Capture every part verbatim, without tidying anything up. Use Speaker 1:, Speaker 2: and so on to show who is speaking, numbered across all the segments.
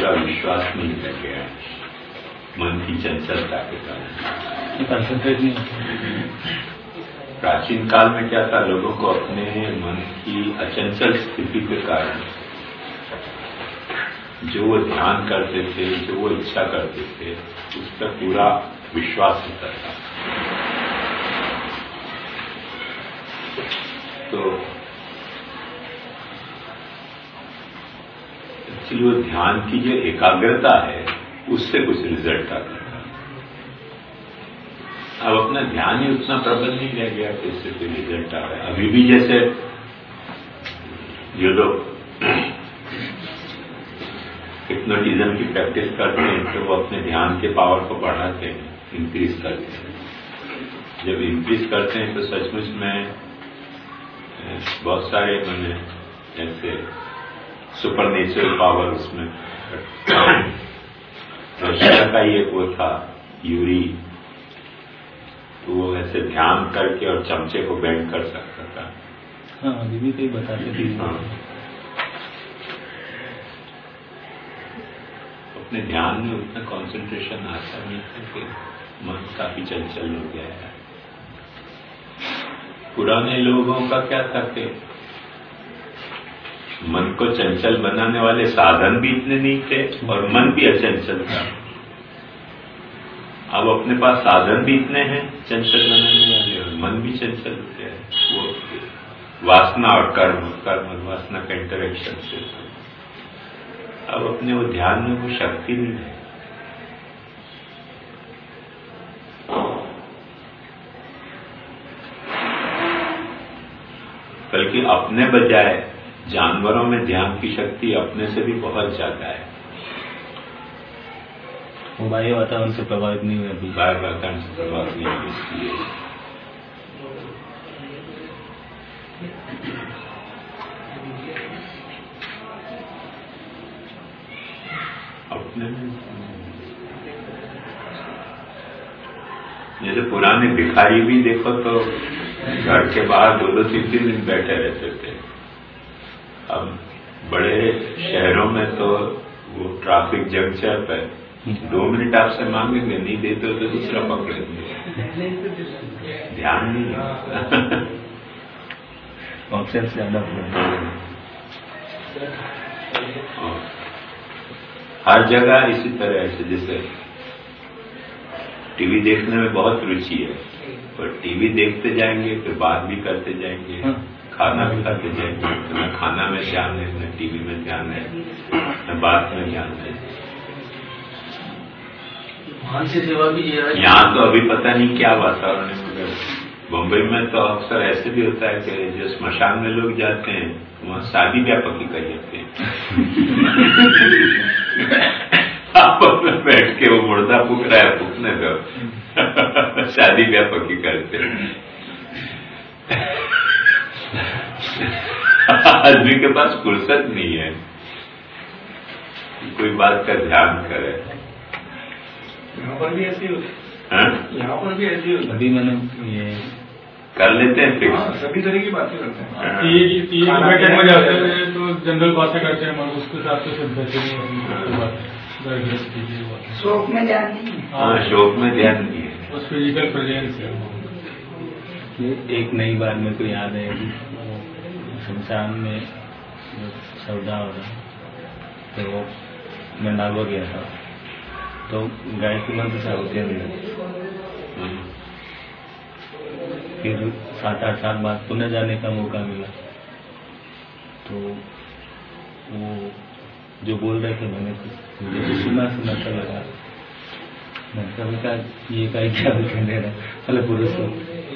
Speaker 1: पूरा विश्वास नहीं रह गया मन की चंचलता के कारण।
Speaker 2: कंसंट्रेट नहीं होता।
Speaker 1: प्राचीन काल में क्या था, लोगों को अपने मन की अचंचल स्थिति के कारण जो वो ध्यान करते थे, जो वो इच्छा करते थे, उस पर पूरा विश्वास होता था। तो एक्चुअली वो ध्यान की जो एकाग्रता है उससे कुछ रिजल्ट आता था। अब अपना ध्यान ही उतना प्रबल नहीं रह गया कि इससे कोई रिजल्ट आ रहा है। अभी भी जैसे जो लोग हिप्नोटिज्म की प्रैक्टिस करते हैं तो वो अपने ध्यान के पावर को बढ़ाते हैं, इंक्रीज करते हैं। जब इंक्रीज करते हैं तो सचमुच में बहुत सारे मैंने ऐसे सुपर नेचुरल पावर उसमें रशिया का ही एक वो था यूरी, तो वो ऐसे ध्यान करके और चमचे को बेंड कर सकता था।
Speaker 2: हाँ, अभी भी कई बताते थे।
Speaker 1: हाँ। अपने ध्यान में उतना कंसंट्रेशन आता नहीं था कि मन काफी चंचल हो गया है। पुराने लोगों का क्या था कि मन को चंचल बनाने वाले साधन भी इतने नहीं थे और मन भी अचंचल था। अब अपने पास साधन भी इतने हैं चंचल बनाने वाले और मन भी चंचल हो गया है। वो वासना और कर्म कर्म और वासना का इंटरेक्शन से अब अपने वो ध्यान में वो शक्ति नहीं है। बल्कि अपने बजाय जानवरों में ध्यान की शक्ति अपने से भी बहुत ज्यादा है।
Speaker 2: वो बाह्य वातावरण से प्रभावित नहीं हुए।
Speaker 1: बाह्य वातावरण से प्रभावित नहीं हुए इसलिए अपने जैसे पुराने भिखारी भी देखो तो घर के बाहर दो दो तीन तीन दिन बैठे रहते थे। अब बड़े शहरों में तो वो ट्रैफिक जंक्शन पे दो मिनट आपसे मांगेंगे, नहीं देते हो तो दूसरा पकड़ेंगे। ध्यान नहीं है।
Speaker 2: ऑप्शन ज्यादा
Speaker 1: हर जगह इसी तरह से, जैसे टीवी देखने में बहुत रुचि है, पर टीवी देखते जाएंगे फिर बात भी करते जाएंगे, खाना भी खाते जाएंगे, तो न खाना में ध्यान है, न टीवी में ध्यान है, न बात में ध्यान है।
Speaker 2: सेवा भी
Speaker 1: यहाँ तो अभी पता नहीं क्या वातावरण है, मगर बम्बई में तो अक्सर ऐसे भी होता है कि जो स्मशान में लोग जाते हैं वहाँ शादी ब्याह पक्की कर जाते हैं। आपस में बैठ के वो मुर्दा फूक रहा है, फूकने दो। शादी ब्याह पक्की करते हैं। आदमी के पास फुर्सत नहीं है कोई बात का ध्यान करे।
Speaker 3: यहाँ पर भी ऐसी होती
Speaker 1: है,
Speaker 3: यहाँ पर भी ऐसी होती।
Speaker 2: अभी मैंने ये
Speaker 1: कर लेते हैं फिर।
Speaker 3: हाँ, सभी तरह की बातें करते हैं।
Speaker 4: बैठक में जाते हैं तो जनरल बातें करते हैं, मगर उसके साथ तो सब बैठे
Speaker 3: शौक में ध्यान नहीं है।
Speaker 1: हाँ, शौक में ध्यान नहीं है,
Speaker 4: बस फिजिकल प्रेजेंस है।
Speaker 2: एक नई बात मेरे को याद है, शमशान में सौदा हो रहा तो वो मैं नागौर गया था, तो गायत्री मंत्र से होते हैं। फिर सात आठ साल बाद पुनः जाने का मौका मिला, तो वो जो बोल रहे थे मैंने मुझे तो सुना सुना सा लगा। मैंने कभी कहा ये का क्या दिखाई दे रहा है, भले पुरुष को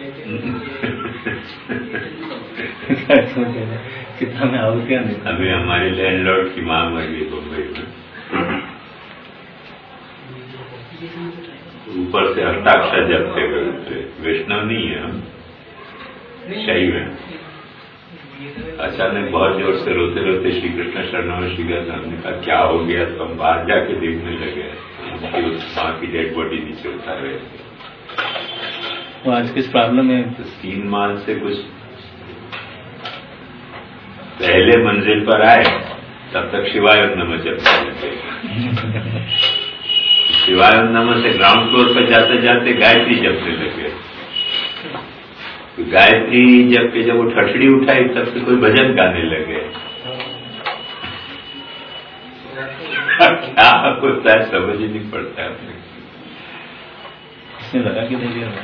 Speaker 2: कितना मैं और क्या नहीं।
Speaker 1: अभी हमारे लैंडलॉर्ड की मांग लगी बम्बई में, ऊपर से हस्ताक्षर जपते हुए, वैष्णव नहीं है हम, शैव है। अचानक बहुत जोर से रोते रोते श्री कृष्ण शरणम श्री गया। हमने कहा क्या हो गया, तो हम बाहर जाके देखने लगे, माँ की डेड बॉडी नीचे उतार रहे थे।
Speaker 2: वो आज किस प्रॉब्लम है,
Speaker 1: तो तीन माल से कुछ पहले मंजिल पर आए तब तक शिवाय नमः जपने लगे। शिवानंद से ग्राउंड फ्लोर पर जाते जाते गायत्री जपने लगे। गायत्री जब के जब वो ठठड़ी उठाई तब से कोई भजन गाने लगे। क्या होता है समझ ही नहीं पड़ता है अपने।
Speaker 2: इसने लगा के दे दिया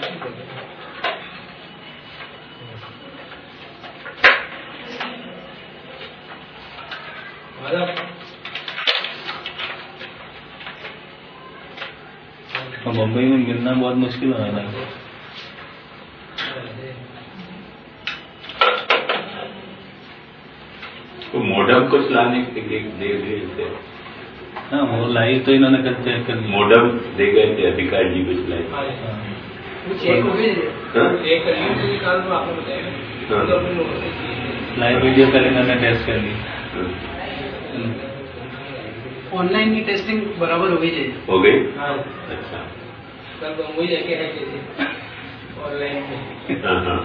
Speaker 2: बम्बई में मिलना बहुत मुश्किल हो रहा है।
Speaker 1: तो मोडम कुछ लाने के लिए दे गए थे।
Speaker 2: हाँ वो लाई तो इन्होंने कर चेक कर लिया।
Speaker 1: मोडम दे गए थे अधिकारी जी कुछ लाई।
Speaker 2: लाइव वीडियो कल इन्होंने टेस्ट कर ली।
Speaker 3: ऑनलाइन की टेस्टिंग बराबर हो गई है।
Speaker 1: हो गई।
Speaker 3: हाँ
Speaker 1: अच्छा
Speaker 3: कल वही लेके है कैसे ऑनलाइन में।
Speaker 1: हाँ हाँ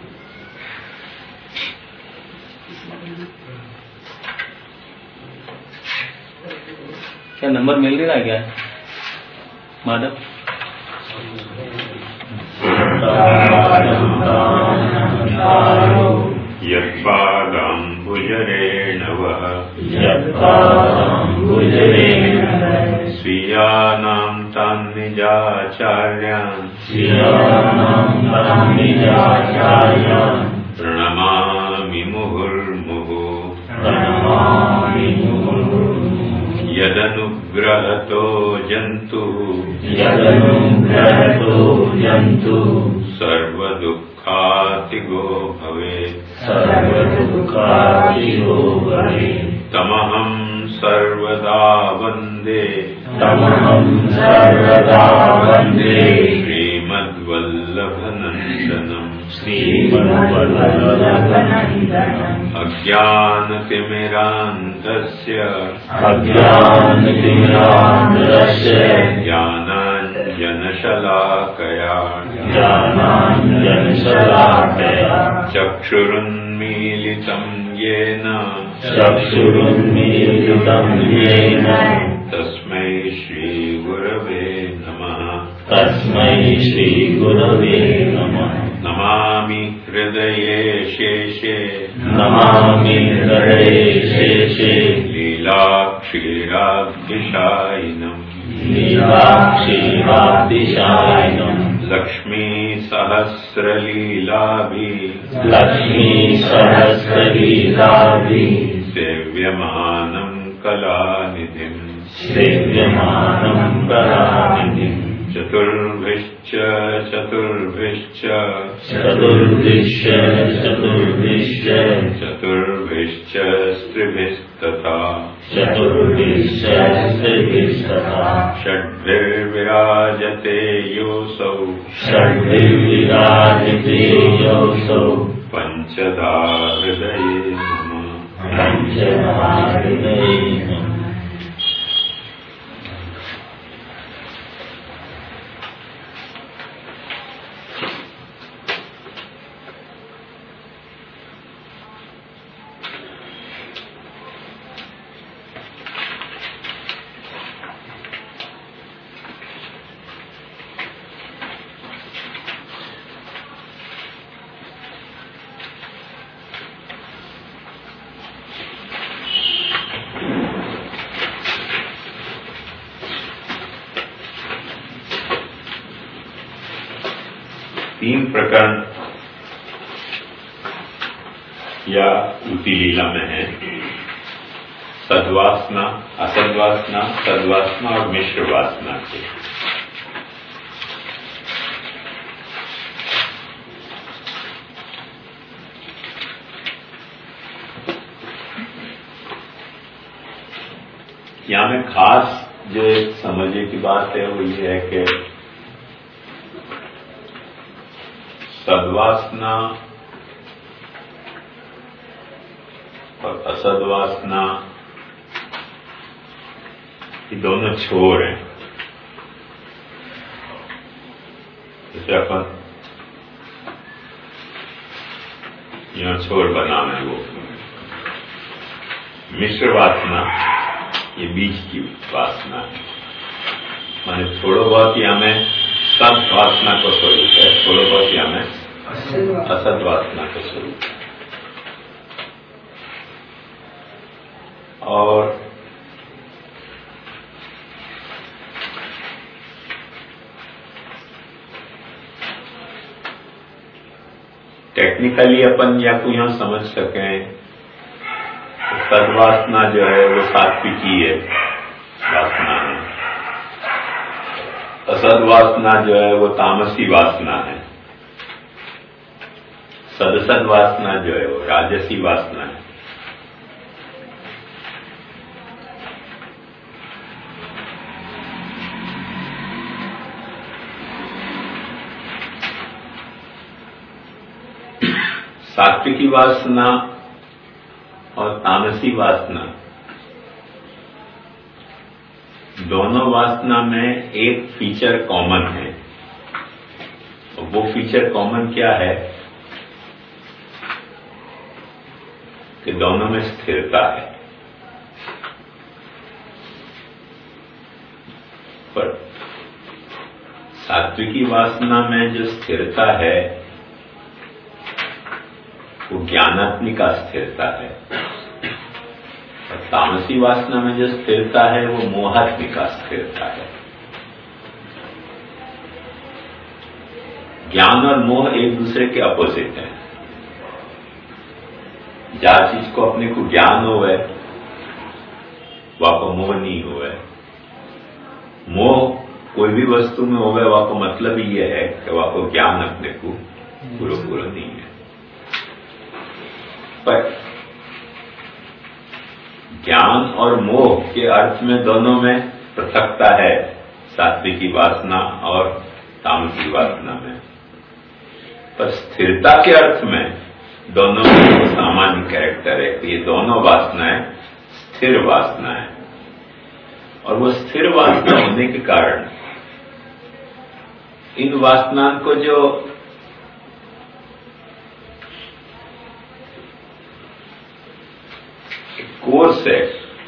Speaker 2: क्या नंबर मिल नहीं रहा क्या माधव?
Speaker 1: यत्पादाम्बुजरेण वः स्वीयानां तान् निजाचार्यान् प्रणमामि मुहुर्मुहुः। यदनुग्रहतो जन्तुः सर्वदुःखातिगो भवेत्। तमहं सर्वदा वन्दे श्रीमद्वल्लभनन्दनम्। अज्ञानतिमिरान्धस्य ज्ञानाञ्जनशलाकया चक्षुरुन्मीलितं येन तस्मै श्रीगुरवे नमः। नमामि हृदये शेषे लीलाक्षीराब्धिशायिनम्। लक्ष्मी सहस्रलीलाभि सेव्यमानं कलानिधिम्। चतुर्भिश्च चतुर्भिश्च चतुर्भिश्च स्त्रिभिस्तथा षड्भिर्विराजते योऽसौ पञ्चधा हृदये नमः। तीन प्रकरण या उसी लीला में है। सद्वासना, असद्वासना, सद्वासना और मिश्र वासना के। यहां में खास जो एक समझने की बात है वो ये है कि सद्वासना और असद्वासना ये दोनों छोर हैं। जैसे अपन यहाँ छोर बना है वो मिश्र वासना ये बीज की वासना है। माने थोड़ो बहुत ही हमें सत वासना को स्वरूप है, थोड़ो बहुत ही हमें असत वासना को स्वरूप है। और टेक्निकली अपन या कोई हम समझ सकें तो सद्वासना जो है वो सात्विकी है वासना है, असद्वासना जो है वो तामसी वासना है, सदसद वासना जो है वो राजसी वासना है। सात्विकी वासना और तामसी वासना दोनों वासना में एक फीचर कॉमन है। और वो फीचर कॉमन क्या है कि दोनों में स्थिरता है। पर सात्विकी वासना में जो स्थिरता है वो ज्ञानात्मिका स्थिरता है, और तामसी वासना में जो स्थिरता है वो मोहात्मिका स्थिरता है। ज्ञान और मोह एक दूसरे के अपोजिट हैं। जा चीज को अपने को ज्ञान होवे वाको मोह नहीं होवे। मोह कोई भी वस्तु में होवे वाको मतलब ही यह है कि वाको ज्ञान अपने को पूरा पूरा नहीं है। पर ज्ञान और मोह के अर्थ में दोनों में पृथकता है, सात्विकी वासना और तामसी वासना में। पर स्थिरता के अर्थ में दोनों में सामान्य कैरेक्टर है कि ये दोनों वासनाएं स्थिर वासना है। और वो स्थिर वासना होने के कारण इन वासना को जो कोर्स है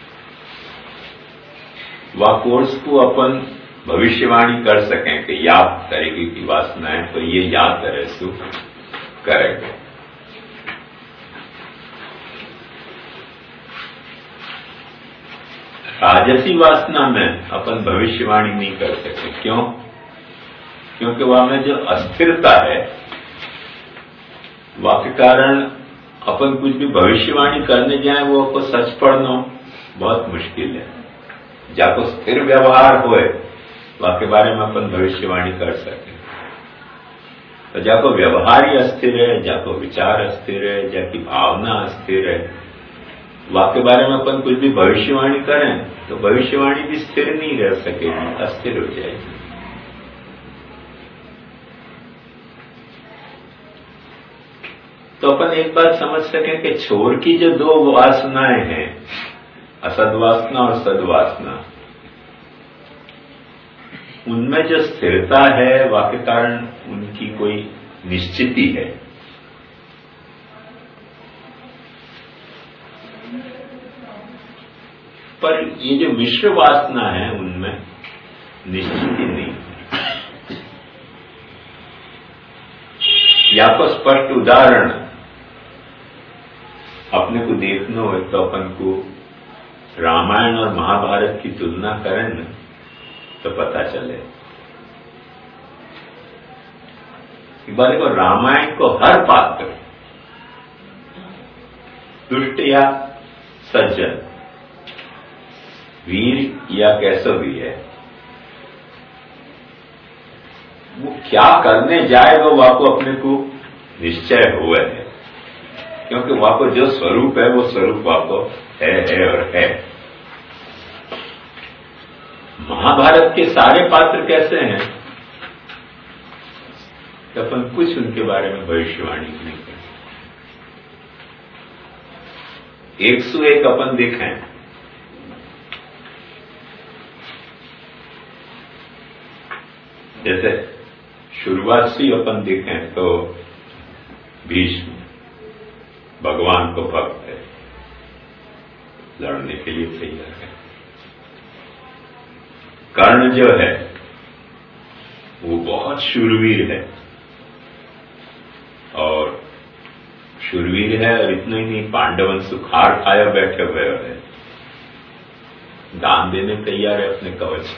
Speaker 1: वह कोर्स को अपन भविष्यवाणी कर सकें कि याद तरीके की वासना है तो ये याद तरह से करेंगे। राजसी वासना में अपन भविष्यवाणी नहीं कर सकते। क्यों? क्योंकि वह में जो अस्थिरता है वह के कारण अपन कुछ भी भविष्यवाणी करने जाए वो आपको सच पढ़ना बहुत मुश्किल है। जाको स्थिर व्यवहार होए वह के बारे में अपन भविष्यवाणी कर सके। तो जाको व्यवहार ही अस्थिर है, जाको विचार अस्थिर है, जाकी भावना अस्थिर है, वह के बारे में अपन कुछ भी भविष्यवाणी करें तो भविष्यवाणी भी स्थिर नहीं रह सकेगी, अस्थिर हो जाएगी। तो अपन एक बात समझ सकें कि छोर की जो दो वासनाएं हैं, असद्वासना और सद्वासना, उनमें जो स्थिरता है वह के कारण उनकी कोई निश्चिति है। पर ये जो मिश्र वासना है उनमें निश्चिति नहीं है। या तो स्पष्ट उदाहरण अपने को देखना हो तो अपन को रामायण और महाभारत की तुलना करें न तो पता चले। एक बार को रामायण को हर पात्र दुष्ट या सज्जन, वीर या कैसा भी है, वो क्या करने जाएगा वह को अपने को निश्चय हुआ है। क्योंकि वह को जो स्वरूप है वो स्वरूप वह को है, है और है। महाभारत के सारे पात्र कैसे हैं तो अपन कुछ उनके बारे में भविष्यवाणी नहीं कर। एक सौ एक अपन देखें, जैसे शुरुआत से अपन देखें तो भीष्म भगवान को भक्त है, लड़ने के लिए तैयार है। कर्ण जो है वो बहुत शूरवीर है, और शूरवीर है, और इतना ही नहीं, पांडवन सुखार खाया बैठे हुए है, दान देने तैयार है अपने कवच।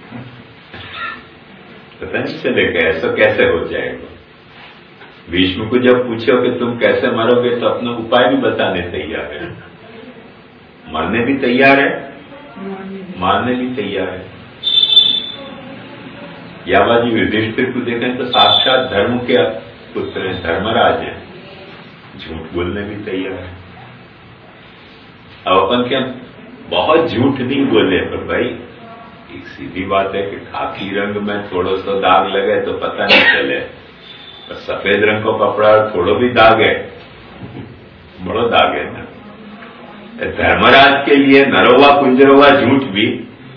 Speaker 1: पता नहीं चलेगा ऐसा कैसे हो जाएगा। भीष्म को जब पूछो कि तुम कैसे मरोगे तो अपना उपाय भी बताने तैयार है, मरने भी तैयार है, मारने भी तैयार है। यावाजी युधिष्ठिर को देखें तो साक्षात धर्म के पुत्र हैं, धर्मराज हैं, झूठ बोलने भी तैयार है। अब अपन क्या बहुत झूठ नहीं बोले, पर भाई एक सीधी बात है कि खाकी रंग में थोड़ा सा दाग लगे तो पता नहीं चले, पर सफेद रंग को कपड़ा थोड़ा भी दाग है, बड़ा दाग है ना। धर्मराज के लिए नरोवा कुंजरोवा झूठ भी